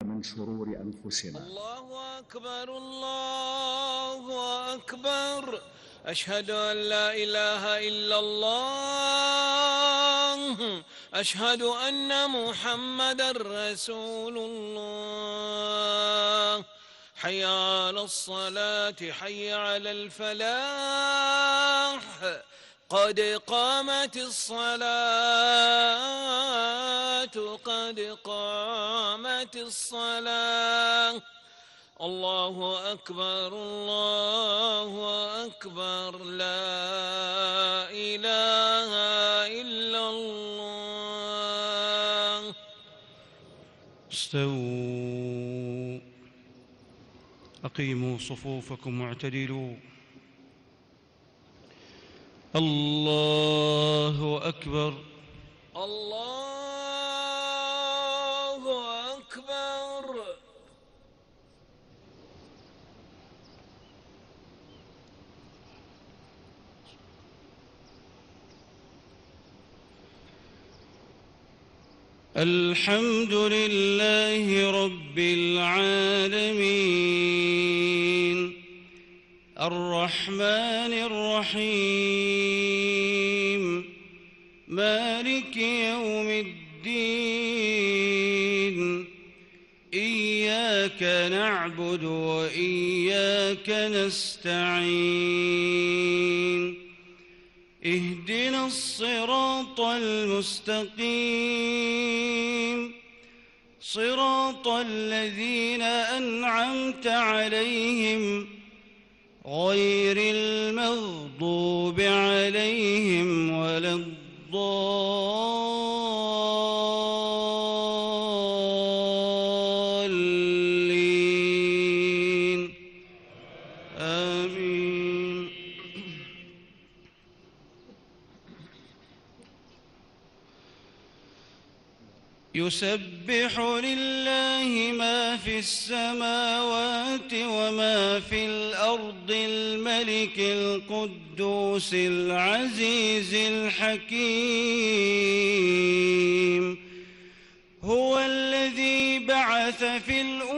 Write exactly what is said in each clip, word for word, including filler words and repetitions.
من شرور أنفسنا. الله أكبر الله أكبر، أشهد أن لا إله إلا الله، أشهد أن محمدا رسول الله. حي على الصلاة حي على الفلاح، قد قامت الصلاة قد قامت الصلاة. الله أكبر الله أكبر، لا إله إلا الله. استووا، أقيموا صفوفكم واعتدلوا. الله أكبر الله أكبر. الحمد لله رب العالمين، الرحمن الرحيم، مالك يوم الدين. إياك نعبد وإياك نستعين، اهدنا الصراط المستقيم، صراط الذين أنعمت عليهم غير المغضوب عليهم ولا الضالين، آمين. يسبح لله ما في السماوات وما في الأرض، الملك القدوس العزيز الحكيم. هو الذي بعث في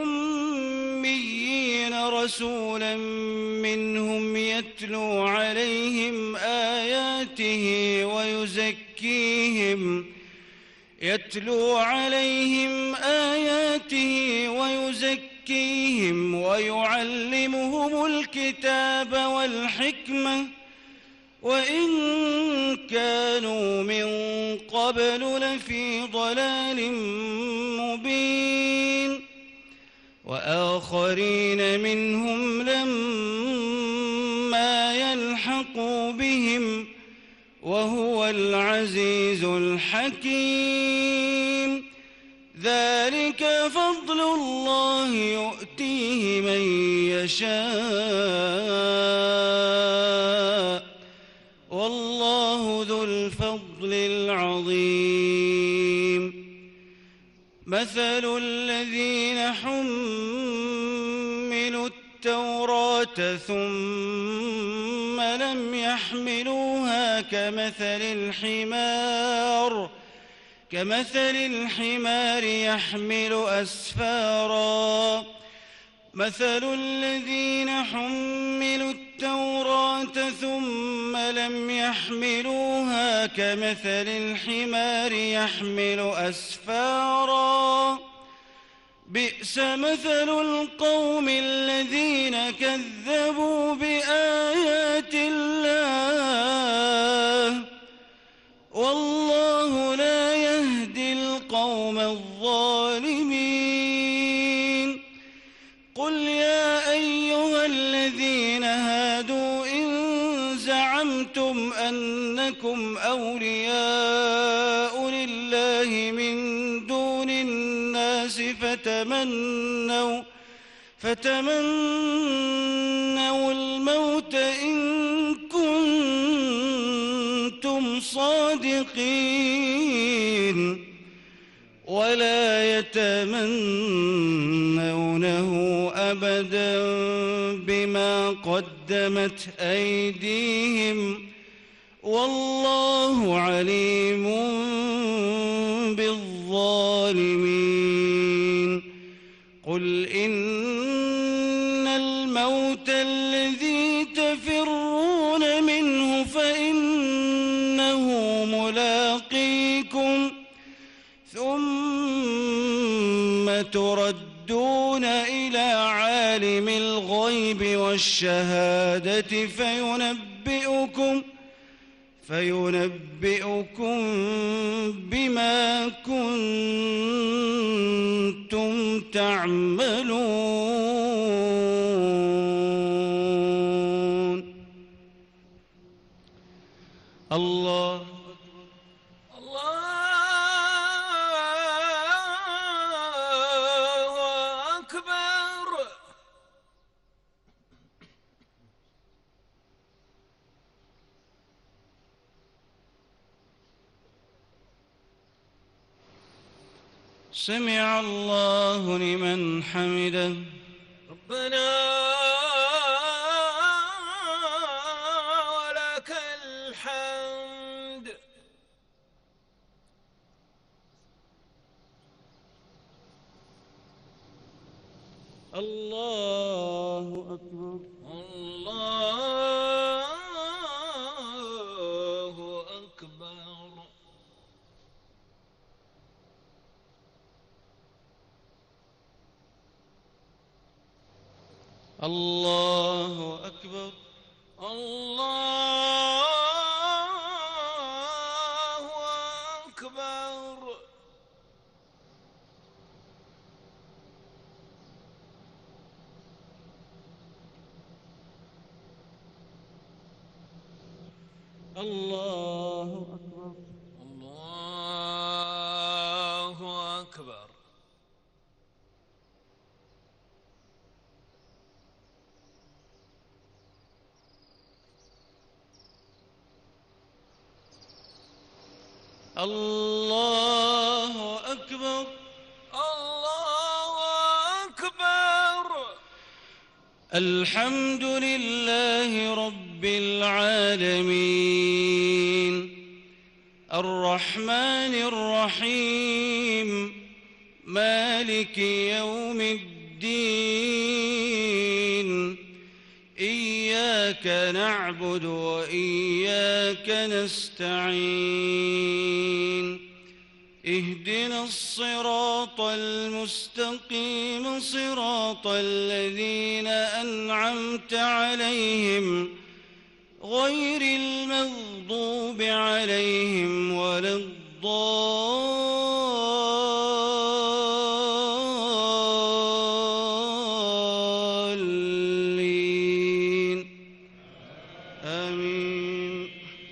الأميين رسولا منهم يتلو عليهم آياته ويزكيهم يتلو عليهم آياته ويزكيهم ويعلمهم الكتاب والحكمة وإن كانوا من قبل لفي ضلال مبين، وآخرين منهم لما يلحقوا بهم وهو العزيز الحكيم. ذلك فضل الله يؤتيه من يشاء، والله ذو الفضل العظيم. مثل الذين حملوا التوراة ثم لم يحملوها كمثل الحمار كمثل الحمار يحمل أسفارا. مثل الذين حملوا التوراة ثم لم يحملوها كمثل الحمار يحمل أسفارا. بئس مثل القوم الذين كذبوا بآيات الله، والله لا يهدي القوم الظالمين. قل يا أيها الذين هادوا إن زعمتم أنكم أولياء لله من دون الناس فتمنوا فتمنوا الموت إن كنتم صادقين، ولا يتمنونه أبدا بما قدمت أيديهم، والله عليم بالظالمين. قل إن الموت الذي تفرون منه فإنه ملاقيكم ثم تردون إلى عالم الغيب والشهادة فينبئكم فينبئكم بما كنتم تعملون. الله سمع الله لمن حمده. ربنا ولك الحمد. الله أكبر. الله أكبر. الله أكبر. الله أكبر. الله أكبر. الله أكبر. الله أكبر. الله أكبر. الحمد لله رب العالمين الرحمن الرحيم مالك يوم الدين إياك نعبد وإياك نستعين اهدنا الصراط المستقيم صراط الذين أنعمت عليهم غير المغضوب عليهم ولا الضالين آمين.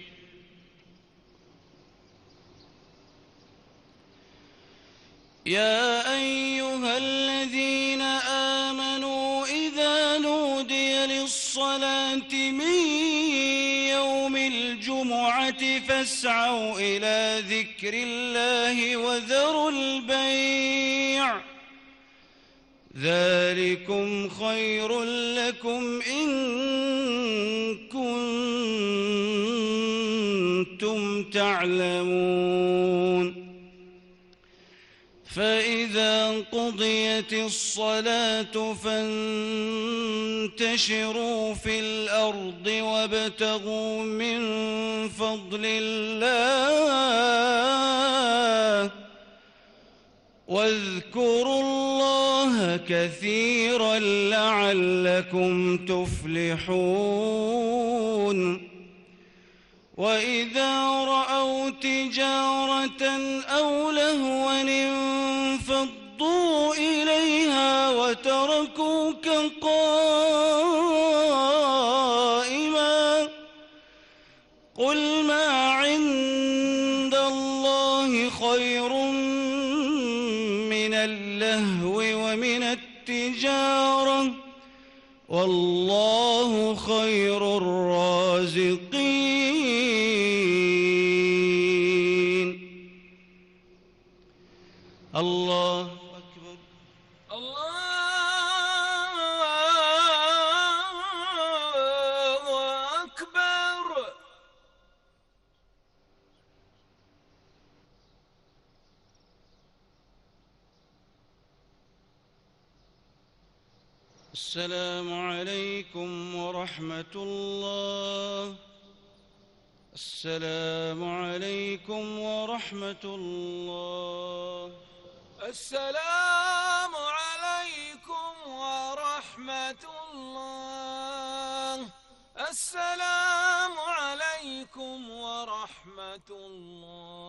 يا أيها الذين آمنوا إذا نودي للصلاة من يوم الجمعة فاسعوا إلى ذكر الله وذروا البيع ذلكم خير لكم إن كنتم تعلمون. فإذا قضيت الصلاة فانتشروا في الأرض وابتغوا من فضل الله واذكروا الله كثيرا لعلكم تفلحون. وإذا رأوا تجارة أو لهوا انفضوا إليها وتركوك قائما قل ما عند الله خير من اللهو ومن التجارة والله خير الرازقين. الله أكبر. الله أكبر. السلام عليكم ورحمة الله. السلام عليكم ورحمة الله. السلام عليكم ورحمة الله. السلام عليكم ورحمة الله.